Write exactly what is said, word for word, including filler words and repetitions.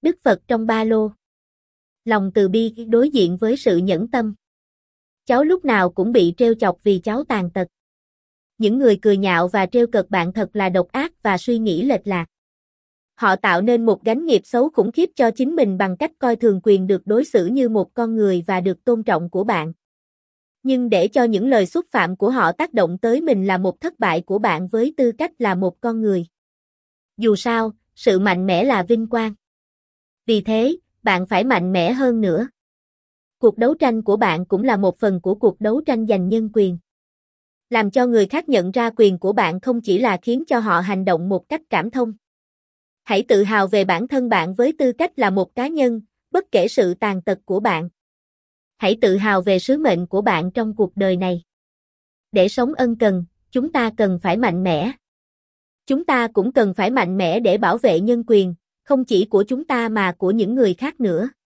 Đức Phật trong ba lô. Lòng từ bi đối diện với sự nhẫn tâm. Cháu lúc nào cũng bị trêu chọc vì cháu tàn tật. Những người cười nhạo và trêu cợt bạn thật là độc ác và suy nghĩ lệch lạc. Họ tạo nên một gánh nghiệp xấu khủng khiếp cho chính mình bằng cách coi thường quyền được đối xử như một con người và được tôn trọng của bạn. Nhưng để cho những lời xúc phạm của họ tác động tới mình là một thất bại của bạn với tư cách là một con người. Dù sao, sự mạnh mẽ là vinh quang. Vì thế, bạn phải mạnh mẽ hơn nữa. Cuộc đấu tranh của bạn cũng là một phần của cuộc đấu tranh giành nhân quyền. Làm cho người khác nhận ra quyền của bạn không chỉ là khiến cho họ hành động một cách cảm thông. Hãy tự hào về bản thân bạn với tư cách là một cá nhân, bất kể sự tàn tật của bạn. Hãy tự hào về sứ mệnh của bạn trong cuộc đời này. Để sống ân cần, chúng ta cần phải mạnh mẽ. Chúng ta cũng cần phải mạnh mẽ để bảo vệ nhân quyền, không chỉ của chúng ta mà của những người khác nữa.